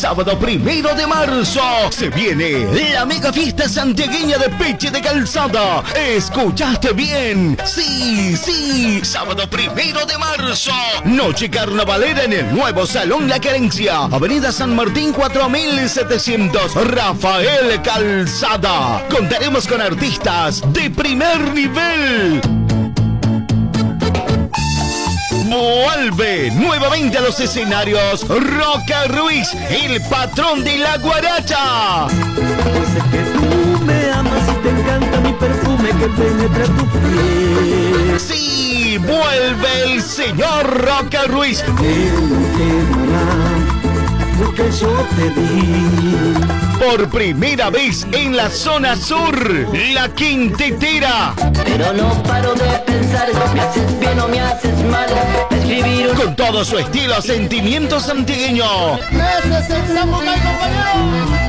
sábado 1 de marzo, se viene la mega fiesta santiagueña de Peche de Calzada. ¿Escuchaste bien? Sí, sí, sábado 1 de marzo, noche carnavalera en el nuevo Salón La Querencia, Avenida San Martín 4700, Rafael Calzada. Contaremos con artistas de primer nivel. Vuelve nuevamente a los escenarios Roca Ruiz, el patrón de la guaracha. Sé que tú me amas y te encanta mi perfume que penetra tu piel. Sí, vuelve el señor Roca Ruiz. Lo que yo te di. Por primera vez en la zona sur, La Quintetera. Pero no paro de pensar, me haces bien o me haces mal. Escribir Con todo su estilo, sentimiento santigueño. ¡Ese es el Samurai, compañero!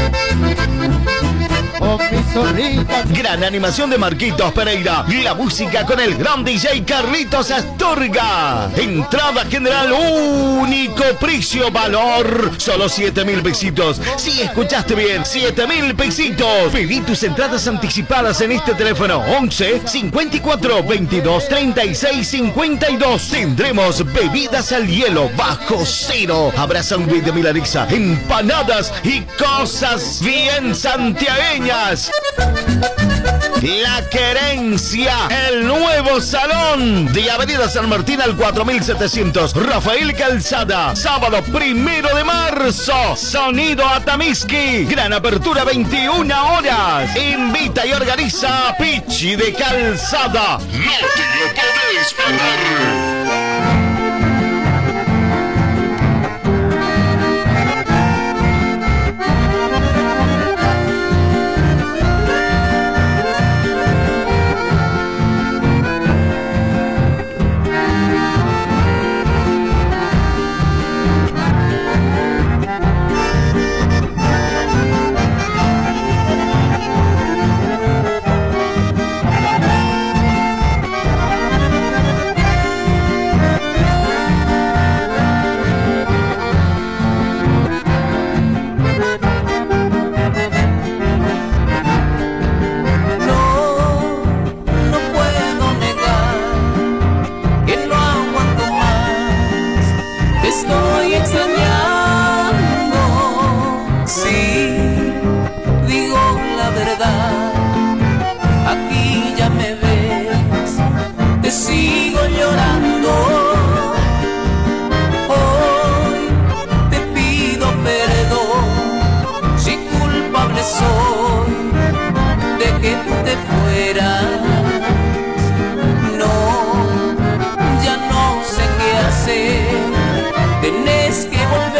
¡Oh, mi zorrita! Gran animación de Marquitos Pereira. La música con el gran DJ Carlitos Astorga. Entrada general único, precio valor solo 7.000 pesitos. Sí, escuchaste bien, 7.000 pesitos. Pedí tus entradas anticipadas en este teléfono 11 54 22 36 52. Tendremos bebidas al hielo bajo cero. Habrá sándwich de milanesa, empanadas y cosas bien santiagueñas. La Querencia, el nuevo salón de Avenida San Martín al 4700, Rafael Calzada, sábado 1 de marzo, sonido Atamiski, gran apertura 21 horas, invita y organiza Pichi de Calzada. No te lo podés perder. Aquí ya me ves, te sigo llorando. Hoy te pido perdón, si culpable soy de que tú te fueras. No, ya no sé qué hacer, tenés que volver.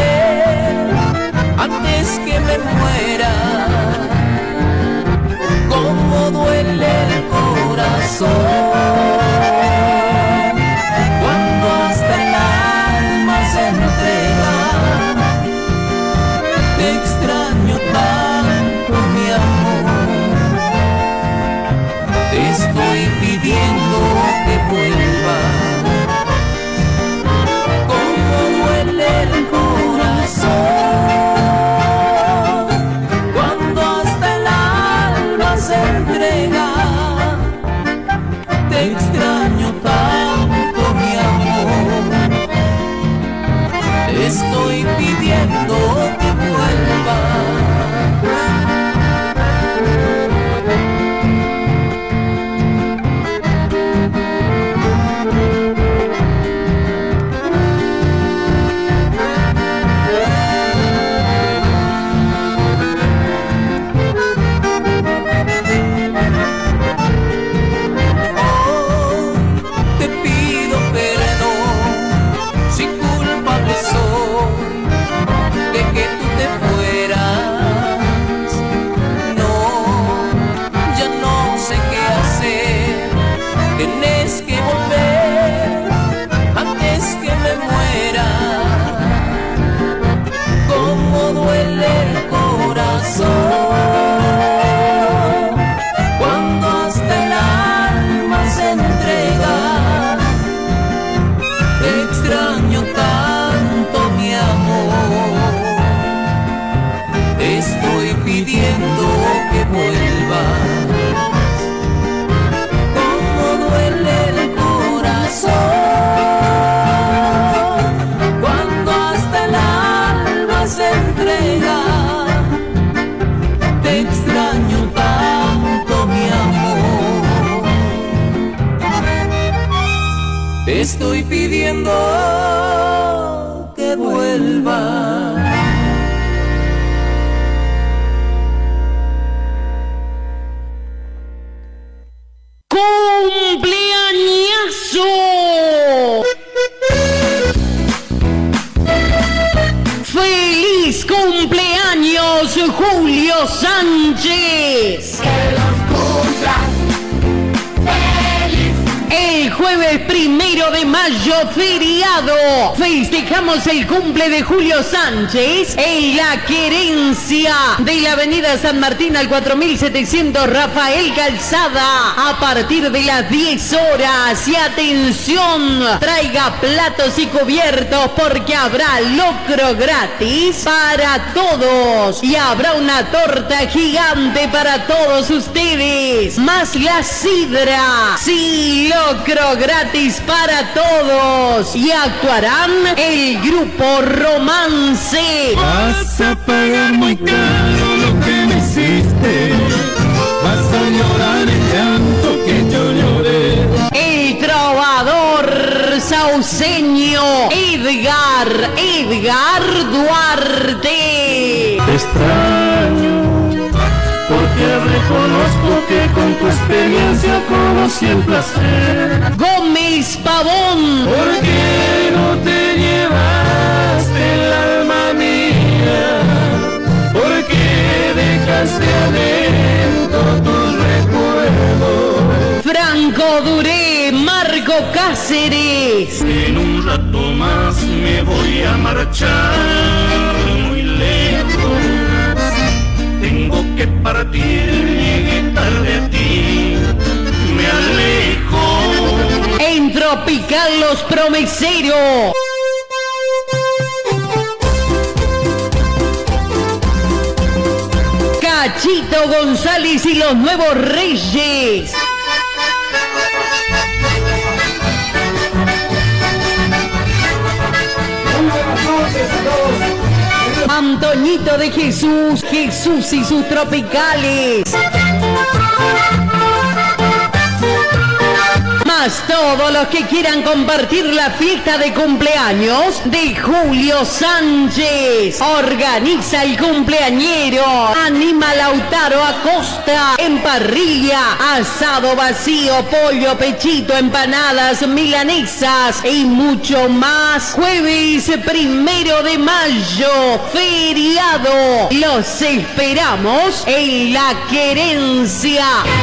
Julio Sánchez. El jueves 1 de mayo, feriado, festejamos el cumple de Julio Sánchez en la Querencia de la avenida San Martín al 4700 Rafael Calzada, a partir de las 10 horas. Y atención, traiga platos y cubiertos porque habrá locro gratis para todos y habrá una torta gigante para todos ustedes, más la sidra. Sí, locro gratis para todos. Y actuarán el grupo Romance. Vas a pagar muy caro lo que me hiciste. Vas a llorar el llanto que yo lloré. El trovador sauceño Edgar Duarte. Te extraño porque reconozco que con tu experiencia conocí el placer. Gómez Pavón. ¿Por qué no te llevaste el alma mía? ¿Por qué dejaste adentro tus recuerdos? Franco Duré, Marco Cáceres. En un rato más me voy a marchar muy lejos. Tengo que partir, llegué tarde a ti, me alejo. En Tropical Los Promeseros. Cachito González y los Nuevos Reyes. Antoñito de Jesús, Jesús y sus tropicales. Más todos los que quieran compartir la fiesta de cumpleaños de Julio Sánchez. Organiza el cumpleañero. Anima Lautaro Acosta. En parrilla, asado vacío, pollo, pechito, empanadas, milanesas y mucho más. Jueves 1 de mayo, feriado. Los esperamos en la Querencia.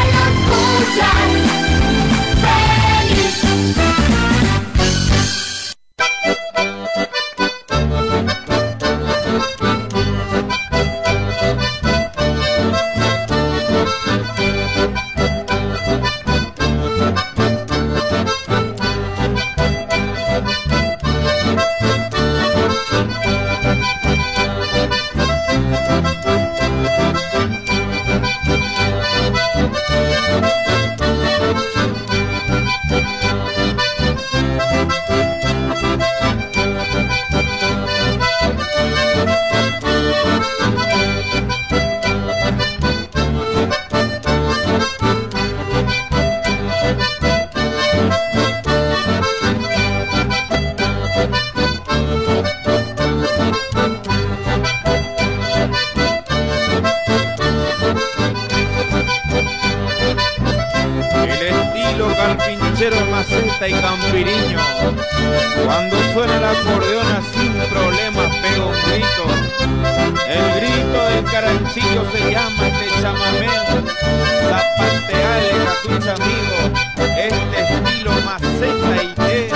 Carpinchero, maceta y campiriño. Cuando suena el acordeón sin problemas pega un grito. El grito del caranchillo se llama este chamamé. Zapateale, catucha amigo, este estilo maceta y té.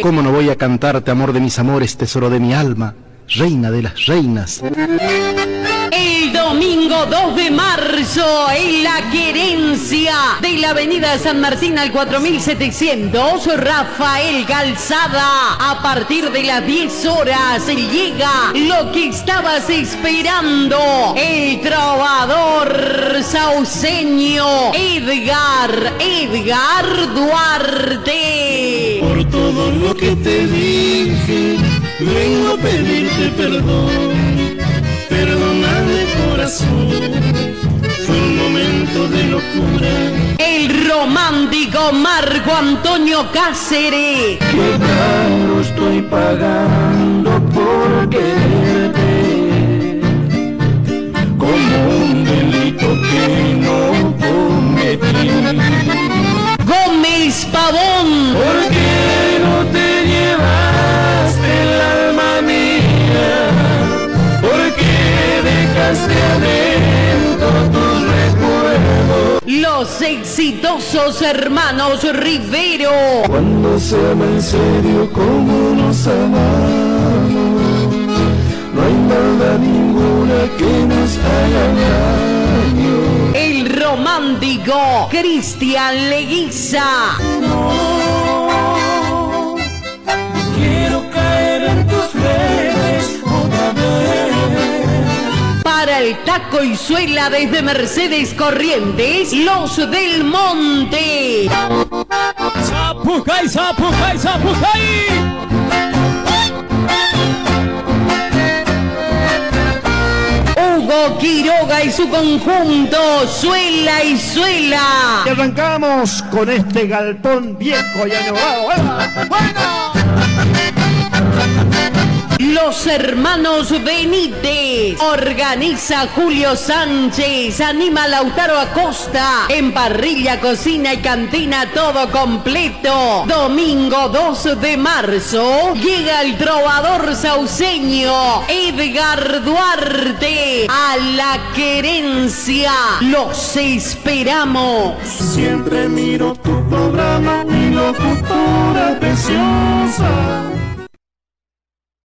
¿Cómo no voy a cantarte, amor de mis amores, tesoro de mi alma, reina de las reinas? El domingo 2 de marzo, en la querencia de la avenida San Martín al 4700, Rafael Calzada. A partir de las 10 horas llega lo que estabas esperando, el trovador sauceño Edgar Duarte. Por todo lo que te dije, vengo a pedirte perdón. Perdóname, corazón, fue un momento de locura. El romántico Marco Antonio Cáceres. Qué caro estoy pagando por quererte, como un delito que no cometí. Gómez Pavón. ¿Por qué no te llevaste el alma mía? ¿Por qué dejaste adentro tus recuerdos? Los exitosos hermanos Rivero. Cuando se ama en serio como nos amamos, no hay maldad ninguna que nos haga daño. El romántico Cristian Leguiza. No quiero caer en tus redes otra vez. Para el taco y suela desde Mercedes Corrientes, Los del Monte. ¡Zapucay, zapucay, zapucay! Hugo Quiroga y su conjunto, Suela y Suela. Y arrancamos con este galpón viejo y añorado. ¡Bueno! Los hermanos Benítez. Organiza Julio Sánchez. Anima Lautaro Acosta. En parrilla, cocina y cantina todo completo. Domingo 2 de marzo. Llega el trovador sauceño Edgar Duarte a la querencia. Los esperamos. Siempre miro tu programa, mi locutora preciosa.